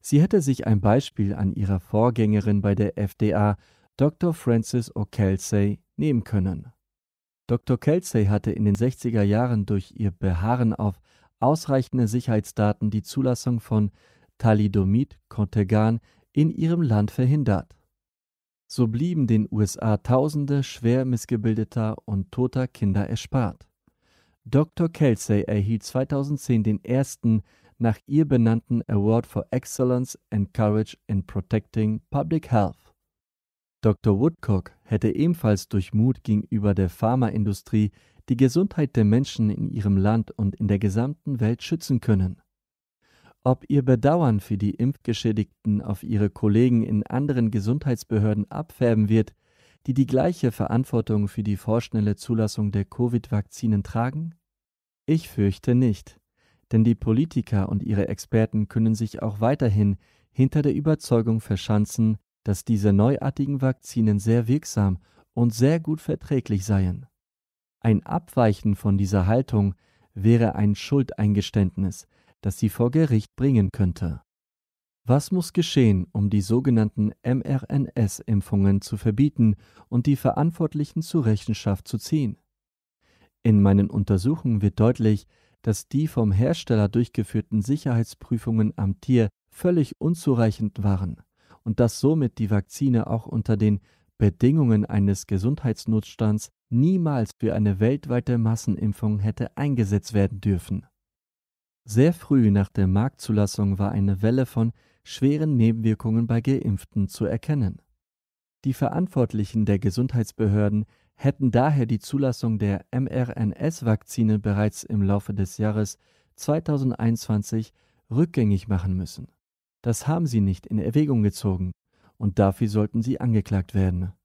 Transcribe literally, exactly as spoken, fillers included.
Sie hätte sich ein Beispiel an ihrer Vorgängerin bei der F D A, Doktor Frances O'Kelsey, nehmen können. Doktor Kelsey hatte in den sechziger Jahren durch ihr Beharren auf ausreichende Sicherheitsdaten die Zulassung von Thalidomid Contergan in ihrem Land verhindert. So blieben den U S A Tausende schwer missgebildeter und toter Kinder erspart. Doktor Kelsey erhielt zweitausendzehn den ersten nach ihr benannten Award for Excellence and Courage in Protecting Public Health. Doktor Woodcock hätte ebenfalls durch Mut gegenüber der Pharmaindustrie die Gesundheit der Menschen in ihrem Land und in der gesamten Welt schützen können. Ob ihr Bedauern für die Impfgeschädigten auf ihre Kollegen in anderen Gesundheitsbehörden abfärben wird, die die gleiche Verantwortung für die vorschnelle Zulassung der Covid-Vakzinen tragen? Ich fürchte nicht, denn die Politiker und ihre Experten können sich auch weiterhin hinter der Überzeugung verschanzen, dass diese neuartigen Vakzinen sehr wirksam und sehr gut verträglich seien. Ein Abweichen von dieser Haltung wäre ein Schuldeingeständnis, das sie vor Gericht bringen könnte. Was muss geschehen, um die sogenannten M R N S-Impfungen zu verbieten und die Verantwortlichen zur Rechenschaft zu ziehen? In meinen Untersuchungen wird deutlich, dass die vom Hersteller durchgeführten Sicherheitsprüfungen am Tier völlig unzureichend waren und dass somit die Vakzine auch unter den Bedingungen eines Gesundheitsnotstands niemals für eine weltweite Massenimpfung hätte eingesetzt werden dürfen. Sehr früh nach der Marktzulassung war eine Welle von schweren Nebenwirkungen bei Geimpften zu erkennen. Die Verantwortlichen der Gesundheitsbehörden hätten daher die Zulassung der M R N S-Vakzine bereits im Laufe des Jahres zweitausendeinundzwanzig rückgängig machen müssen. Das haben sie nicht in Erwägung gezogen und dafür sollten sie angeklagt werden.